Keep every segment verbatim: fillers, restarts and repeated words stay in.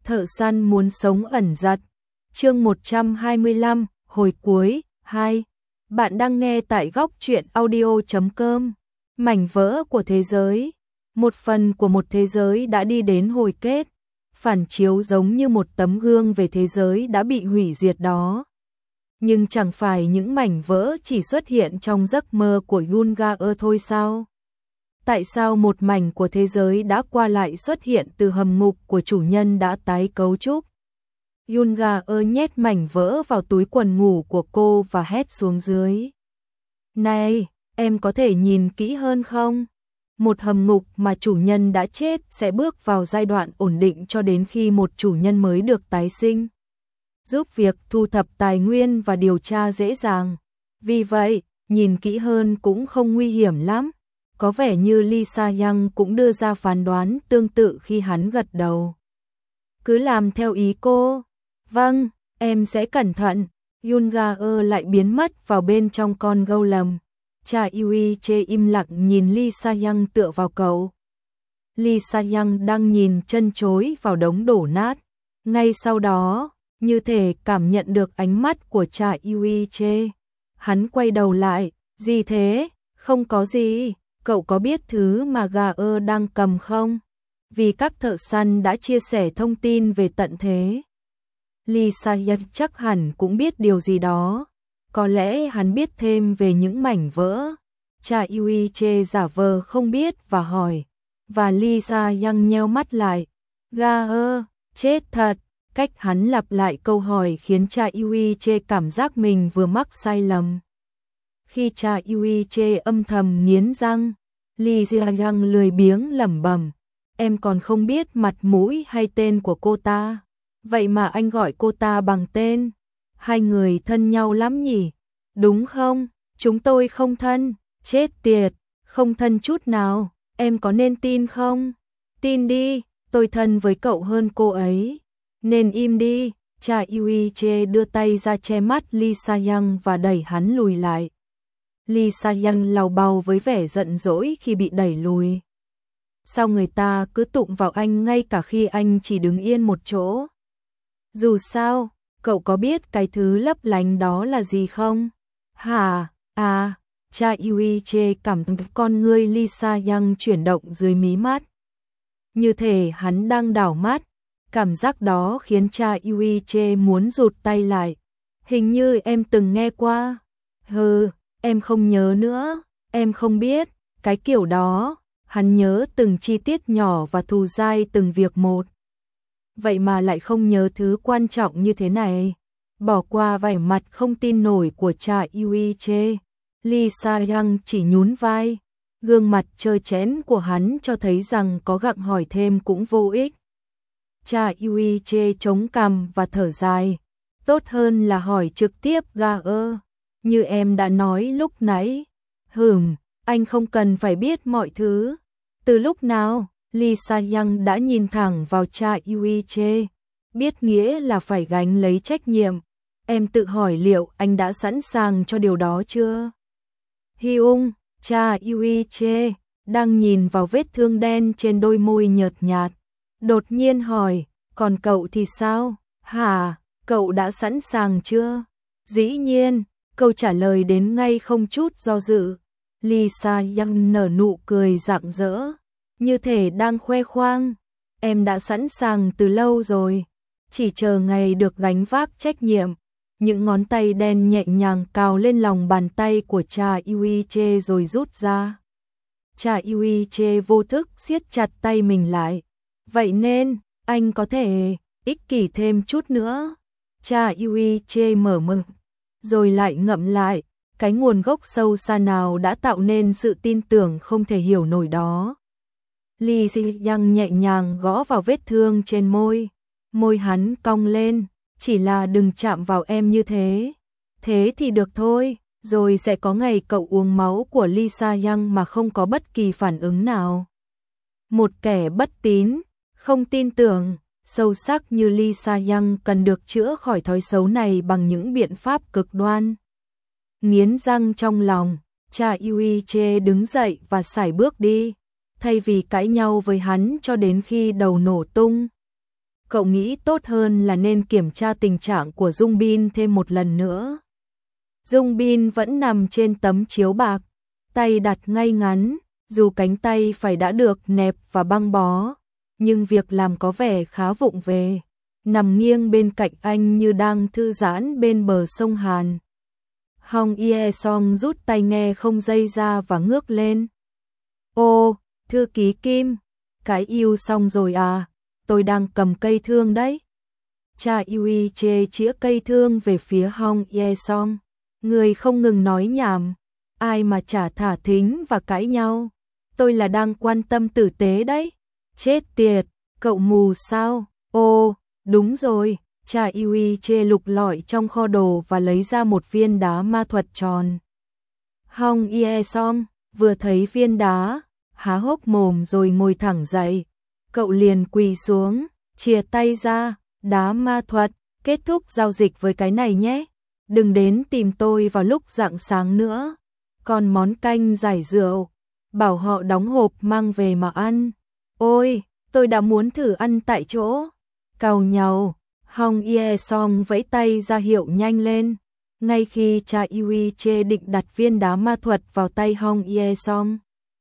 Thợ săn muốn sống ẩn giật. Chương một trăm hai mươi lăm, hồi cuối, hai. Bạn đang nghe tại góc truyện audio chấm com. Mảnh vỡ của thế giới. Một phần của một thế giới đã đi đến hồi kết, phản chiếu giống như một tấm gương về thế giới đã bị hủy diệt đó. Nhưng chẳng phải những mảnh vỡ chỉ xuất hiện trong giấc mơ của Yunga thôi sao? Tại sao một mảnh của thế giới đã qua lại xuất hiện từ hầm ngục của chủ nhân đã tái cấu trúc? Yunga nhét mảnh vỡ vào túi quần ngủ của cô và hét xuống dưới. Này, em có thể nhìn kỹ hơn không? Một hầm ngục mà chủ nhân đã chết sẽ bước vào giai đoạn ổn định cho đến khi một chủ nhân mới được tái sinh, giúp việc thu thập tài nguyên và điều tra dễ dàng. Vì vậy, nhìn kỹ hơn cũng không nguy hiểm lắm. Có vẻ như Lee Sa-young cũng đưa ra phán đoán tương tự khi hắn gật đầu. Cứ làm theo ý cô. Vâng, em sẽ cẩn thận. Yunga lại biến mất vào bên trong con gâu lầm. Cha Yuiche im lặng nhìn Lee Sa-young tựa vào cậu. Lee Sa-young đang nhìn chân chối vào đống đổ nát. Ngay sau đó, như thể cảm nhận được ánh mắt của cha Yuiche, hắn quay đầu lại. Gì thế? Không có gì. Cậu có biết thứ mà gà ơ đang cầm không? Vì các thợ săn đã chia sẻ thông tin về tận thế. Lee Sa-young chắc hẳn cũng biết điều gì đó. Có lẽ hắn biết thêm về những mảnh vỡ. Cha Yuiche giả vờ không biết và hỏi. Và Lee Sa-young nheo mắt lại. Gà ơ, chết thật. Cách hắn lặp lại câu hỏi khiến cha Yuiche cảm giác mình vừa mắc sai lầm. Khi cha Yuiche âm thầm nghiến răng, Lee Sa-young lười biếng lẩm bẩm, em còn không biết mặt mũi hay tên của cô ta, vậy mà anh gọi cô ta bằng tên. Hai người thân nhau lắm nhỉ? Đúng không? Chúng tôi không thân. Chết tiệt, không thân chút nào. Em có nên tin không? Tin đi, tôi thân với cậu hơn cô ấy. Nên im đi. Cha Yuiche đưa tay ra che mắt Lee Sa-young và đẩy hắn lùi lại. Lee Sa-young làu bàu với vẻ giận dỗi khi bị đẩy lùi. Sao người ta cứ tụng vào anh ngay cả khi anh chỉ đứng yên một chỗ? Dù sao, cậu có biết cái thứ lấp lánh đó là gì không? Hả? À, cha Yuiche cảm thấy con ngươi Lee Sa-young chuyển động dưới mí mắt. Như thể hắn đang đảo mắt. Cảm giác đó khiến cha Yuiche muốn rụt tay lại. Hình như em từng nghe qua. Hừ, em không nhớ nữa, em không biết, cái kiểu đó. Hắn nhớ từng chi tiết nhỏ và thù dai từng việc một. Vậy mà lại không nhớ thứ quan trọng như thế này. Bỏ qua vẻ mặt không tin nổi của cha Yuiche, Lee Sa-young chỉ nhún vai. Gương mặt trơ trẽn của hắn cho thấy rằng có gặng hỏi thêm cũng vô ích. Cha Yuiche chống cằm và thở dài. Tốt hơn là hỏi trực tiếp gà ơ. Như em đã nói lúc nãy. Hừm, anh không cần phải biết mọi thứ. Từ lúc nào, Lee Sa-young đã nhìn thẳng vào cha Yuiche. Biết nghĩa là phải gánh lấy trách nhiệm. Em tự hỏi liệu anh đã sẵn sàng cho điều đó chưa? Hyung, cha Yuiche, đang nhìn vào vết thương đen trên đôi môi nhợt nhạt. Đột nhiên hỏi, còn cậu thì sao? Hả, cậu đã sẵn sàng chưa? Dĩ nhiên, câu trả lời đến ngay không chút do dự. Lee Sa-young nở nụ cười rạng rỡ, như thể đang khoe khoang. Em đã sẵn sàng từ lâu rồi, chỉ chờ ngày được gánh vác trách nhiệm. Những ngón tay đen nhẹ nhàng cào lên lòng bàn tay của cha Yuiche rồi rút ra. Cha Yuiche vô thức siết chặt tay mình lại. Vậy nên, anh có thể ích kỷ thêm chút nữa. Cha Yuiche mở mực, rồi lại ngậm lại. Cái nguồn gốc sâu xa nào đã tạo nên sự tin tưởng không thể hiểu nổi đó. Lee Sa-young nhẹ nhàng gõ vào vết thương trên môi. Môi hắn cong lên. Chỉ là đừng chạm vào em như thế. Thế thì được thôi. Rồi sẽ có ngày cậu uống máu của Lee Sa-young mà không có bất kỳ phản ứng nào. Một kẻ bất tín, không tin tưởng, sâu sắc như Lee Sa-young cần được chữa khỏi thói xấu này bằng những biện pháp cực đoan. Nghiến răng trong lòng, cha Yuiche đứng dậy và sải bước đi, thay vì cãi nhau với hắn cho đến khi đầu nổ tung. cậu nghĩ tốt hơn là nên kiểm tra tình trạng của Dung Bin thêm một lần nữa. Dung Bin vẫn nằm trên tấm chiếu bạc, tay đặt ngay ngắn, dù cánh tay phải đã được nẹp và băng bó, nhưng việc làm có vẻ khá vụng về, nằm nghiêng bên cạnh anh như đang thư giãn bên bờ sông Hàn. Hong Ye Song rút tai nghe không dây ra và ngước lên. Ô, thư ký Kim, cái yêu xong rồi à, tôi đang cầm cây thương đấy. Cha Yui chê chĩa cây thương về phía Hong Ye Song, người không ngừng nói nhảm, ai mà chả thả thính và cãi nhau, tôi là đang quan tâm tử tế đấy. Chết tiệt, cậu mù sao? Ô, đúng rồi. Cha Yui chê lục lọi trong kho đồ và lấy ra một viên đá ma thuật tròn. Hong Ye Song vừa thấy viên đá, há hốc mồm rồi ngồi thẳng dậy. Cậu liền quỳ xuống, chìa tay ra, đá ma thuật, kết thúc giao dịch với cái này nhé. Đừng đến tìm tôi vào lúc rạng sáng nữa. Còn món canh giải rượu, bảo họ đóng hộp mang về mà ăn. Ôi, tôi đã muốn thử ăn tại chỗ. Càu nhàu. Hong Ye Song vẫy tay ra hiệu nhanh lên. Ngay khi cha Yui chê định đặt viên đá ma thuật vào tay Hong Ye Song,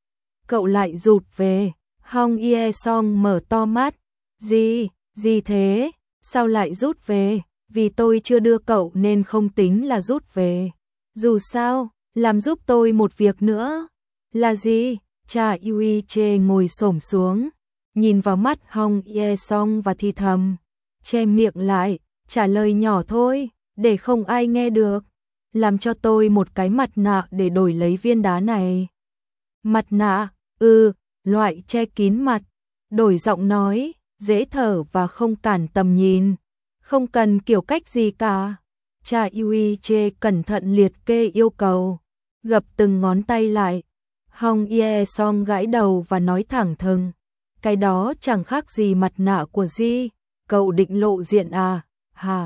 cậu lại rụt về. Hong Ye Song mở to mắt. Gì, gì thế? Sao lại rút về? Vì tôi chưa đưa cậu nên không tính là rút về. Dù sao, làm giúp tôi một việc nữa. Là gì? Cha Yui chê ngồi xổm xuống, nhìn vào mắt Hong Ye Song và thì thầm. Che miệng lại, trả lời nhỏ thôi, để không ai nghe được. Làm cho tôi một cái mặt nạ để đổi lấy viên đá này. Mặt nạ, ừ, loại che kín mặt. Đổi giọng nói, dễ thở và không cản tầm nhìn. Không cần kiểu cách gì cả. Cha Yui chê cẩn thận liệt kê yêu cầu, gập từng ngón tay lại. Hong Ye Song gãi đầu và nói thẳng thừng. Cái đó chẳng khác gì mặt nạ của Di. Cậu định lộ diện à, hả?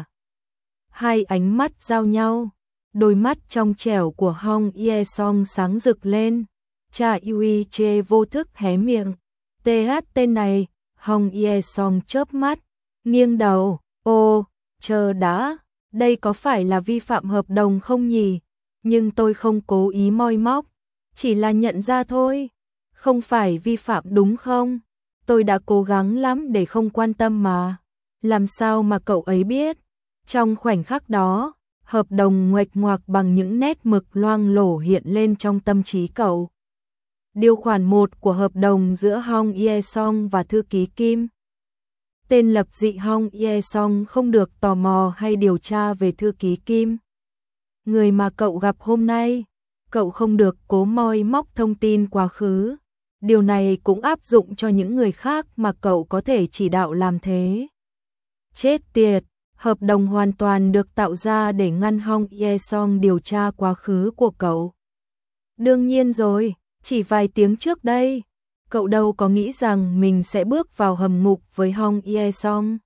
Hai ánh mắt giao nhau, đôi mắt trong trẻo của Hong Ye Song sáng rực lên. Cha Yui chê vô thức hé miệng. tê hát tên này. Hong Ye Song chớp mắt, nghiêng đầu. Ô, chờ đã, đây có phải là vi phạm hợp đồng không nhỉ? Nhưng tôi không cố ý moi móc, chỉ là nhận ra thôi. Không phải vi phạm đúng không? Tôi đã cố gắng lắm để không quan tâm mà. Làm sao mà cậu ấy biết? Trong khoảnh khắc đó, hợp đồng nguệch ngoạc bằng những nét mực loang lổ hiện lên trong tâm trí cậu. Điều khoản một của hợp đồng giữa Hong Ye Song và thư ký Kim. Tên lập dị Hong Ye Song không được tò mò hay điều tra về thư ký Kim, người mà cậu gặp hôm nay. Cậu không được cố moi móc thông tin quá khứ. Điều này cũng áp dụng cho những người khác mà cậu có thể chỉ đạo làm thế. Chết tiệt, hợp đồng hoàn toàn được tạo ra để ngăn Hong Ye Song điều tra quá khứ của cậu. Đương nhiên rồi, chỉ vài tiếng trước đây, cậu đâu có nghĩ rằng mình sẽ bước vào hầm ngục với Hong Ye Song.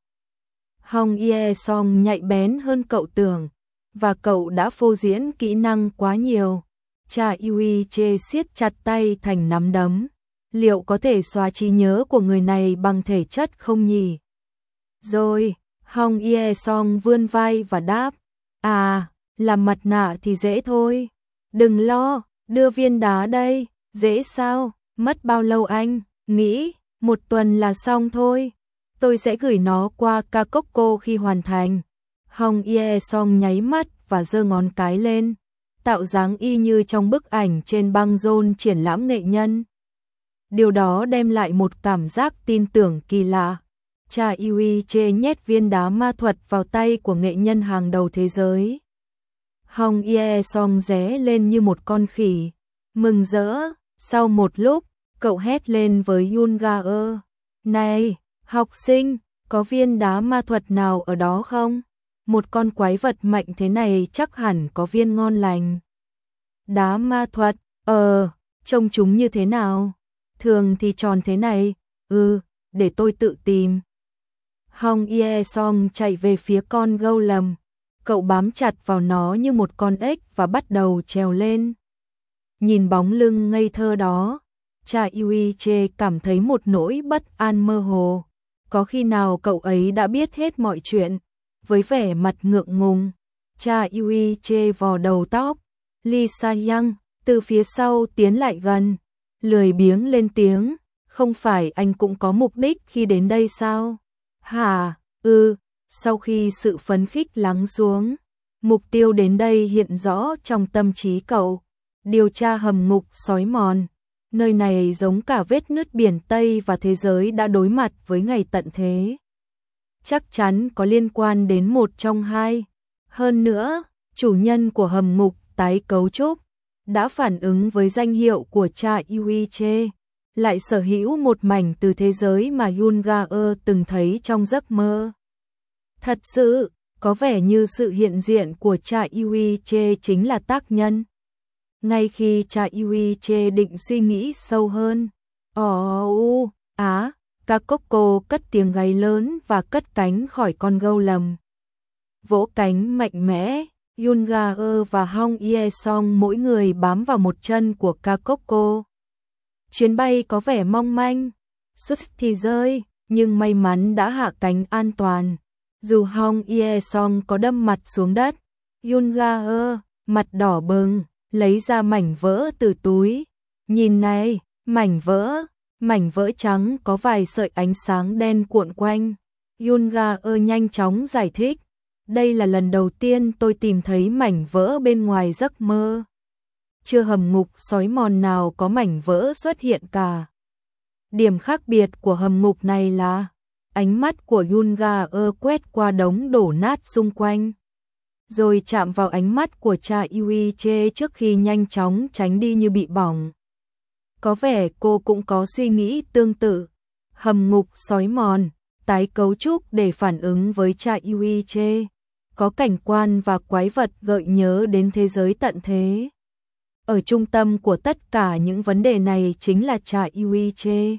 Hong Ye Song nhạy bén hơn cậu tưởng, và cậu đã phô diễn kỹ năng quá nhiều. Cha Yui chê siết chặt tay thành nắm đấm. Liệu có thể xóa trí nhớ của người này bằng thể chất không nhỉ? Rồi, Hong Ye Song vươn vai và đáp. À, làm mặt nạ thì dễ thôi. Đừng lo, đưa viên đá đây. Dễ sao? Mất bao lâu anh? Nghĩ, một tuần là xong thôi. Tôi sẽ gửi nó qua Kakokko khi hoàn thành. Hong Ye Song nháy mắt và giơ ngón cái lên, tạo dáng y như trong bức ảnh trên băng rôn triển lãm nghệ nhân. Điều đó đem lại một cảm giác tin tưởng kỳ lạ. Cha Yui chê nhét viên đá ma thuật vào tay của nghệ nhân hàng đầu thế giới. Hong Ye Song ré lên như một con khỉ, mừng rỡ. Sau một lúc, cậu hét lên với Yun Ga ơ. Này, học sinh, có viên đá ma thuật nào ở đó không? Một con quái vật mạnh thế này chắc hẳn có viên ngon lành. Đá ma thuật, ờ, trông chúng như thế nào? Thường thì tròn thế này, ừ, để tôi tự tìm. Hong Ye Song chạy về phía con gâu lầm. Cậu bám chặt vào nó như một con ếch và bắt đầu trèo lên. Nhìn bóng lưng ngây thơ đó, cha Yui chê cảm thấy một nỗi bất an mơ hồ. có khi nào cậu ấy đã biết hết mọi chuyện? Với vẻ mặt ngượng ngùng, Cha Yui chê vò đầu tóc, Lee Sa-young từ phía sau tiến lại gần, lười biếng lên tiếng, không phải anh cũng có mục đích khi đến đây sao? Hả? Ừ, sau khi sự phấn khích lắng xuống, mục tiêu đến đây hiện rõ trong tâm trí cậu, điều tra hầm ngục sói mòn. Nơi này giống cả vết nứt biển Tây và thế giới đã đối mặt với ngày tận thế. Chắc chắn có liên quan đến một trong hai. Hơn nữa, chủ nhân của hầm ngục tái cấu trúc đã phản ứng với danh hiệu của cha Yuiche, lại sở hữu một mảnh từ thế giới mà Yoon-ga-eul từng thấy trong giấc mơ. Thật sự, có vẻ như sự hiện diện của cha Yuiche chính là tác nhân. Ngay khi cha Yuiche định suy nghĩ sâu hơn, ồ u á, Kakoko cất tiếng gáy lớn và cất cánh khỏi con gâu lầm. Vỗ cánh mạnh mẽ, Yoon-ga-eul và Hong Ye-song mỗi người bám vào một chân của Kakoko. Chuyến bay có vẻ mong manh, suýt thì rơi, nhưng may mắn đã hạ cánh an toàn. Dù Hong Ye-song có đâm mặt xuống đất, Yoon-ga-eul, mặt đỏ bừng, lấy ra mảnh vỡ từ túi. Nhìn này, mảnh vỡ, mảnh vỡ trắng có vài sợi ánh sáng đen cuộn quanh. Yoon-ga-eul nhanh chóng giải thích, đây là lần đầu tiên tôi tìm thấy mảnh vỡ bên ngoài giấc mơ. Chưa hầm ngục sói mòn nào có mảnh vỡ xuất hiện cả. Điểm khác biệt của hầm ngục này là, ánh mắt của Yoon-ga-eul quét qua đống đổ nát xung quanh, rồi chạm vào ánh mắt của cha Yuiche trước khi nhanh chóng tránh đi như bị bỏng. Có vẻ cô cũng có suy nghĩ tương tự. Hầm ngục sói mòn, tái cấu trúc để phản ứng với cha Yuiche, có cảnh quan và quái vật gợi nhớ đến thế giới tận thế. Ở trung tâm của tất cả những vấn đề này chính là cha Yuiche.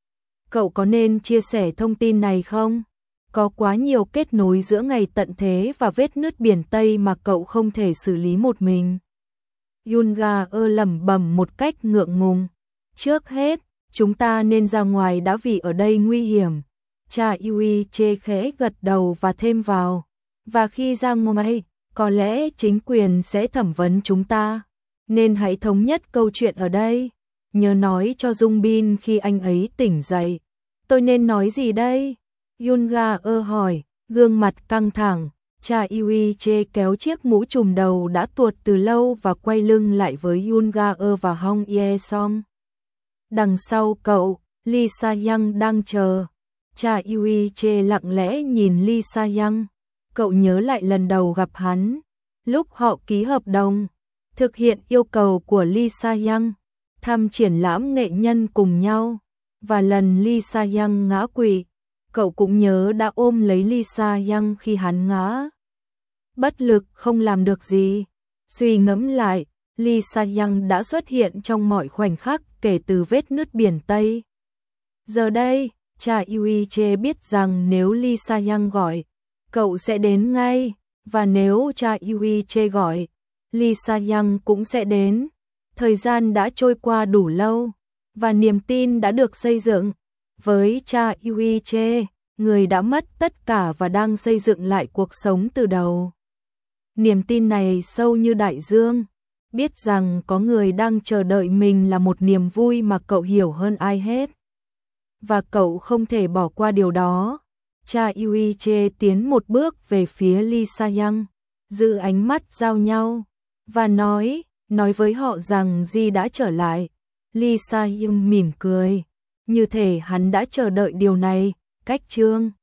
Cậu có nên chia sẻ thông tin này không? Có quá nhiều kết nối giữa ngày tận thế và vết nứt biển Tây mà cậu không thể xử lý một mình. Yoon-ga-eul lẩm bẩm một cách ngượng ngùng. Trước hết, chúng ta nên ra ngoài đã vì ở đây nguy hiểm. Cha Yuiche khẽ gật đầu và thêm vào. Và khi ra ngoài, có lẽ chính quyền sẽ thẩm vấn chúng ta. Nên hãy thống nhất câu chuyện ở đây. Nhớ nói cho Dung Bin khi anh ấy tỉnh dậy. Tôi nên nói gì đây? Yoon-ga-eul hỏi, gương mặt căng thẳng. Cha Yuiche kéo chiếc mũ trùm đầu đã tuột từ lâu và quay lưng lại với Yoon-ga-eul và Hong Ye-song. Đằng sau cậu, Lee Sa-young đang chờ. Cha Yuiche lặng lẽ nhìn Lee Sa-young. Cậu nhớ lại lần đầu gặp hắn, lúc họ ký hợp đồng, thực hiện yêu cầu của Lee Sa-young, thăm triển lãm nghệ nhân cùng nhau, và lần Lee Sa-young ngã quỵ. Cậu cũng nhớ đã ôm lấy Lee Sa-young khi hắn ngã. Bất lực không làm được gì. Suy ngẫm lại, Lee Sa-young đã xuất hiện trong mọi khoảnh khắc kể từ vết nứt biển Tây. Giờ đây, cha Yuiche biết rằng nếu Lee Sa-young gọi, cậu sẽ đến ngay, và nếu cha Yuiche gọi, Lee Sa-young cũng sẽ đến. Thời gian đã trôi qua đủ lâu, và niềm tin đã được xây dựng. Với cha Yuiche, người đã mất tất cả và đang xây dựng lại cuộc sống từ đầu. Niềm tin này sâu như đại dương, biết rằng có người đang chờ đợi mình là một niềm vui mà cậu hiểu hơn ai hết. Và cậu không thể bỏ qua điều đó. Cha Yuiche tiến một bước về phía Lee Sa-young, giữ ánh mắt giao nhau, và nói, nói với họ rằng Ji đã trở lại. Lee Sa-young mỉm cười, như thể hắn đã chờ đợi điều này. Cách chương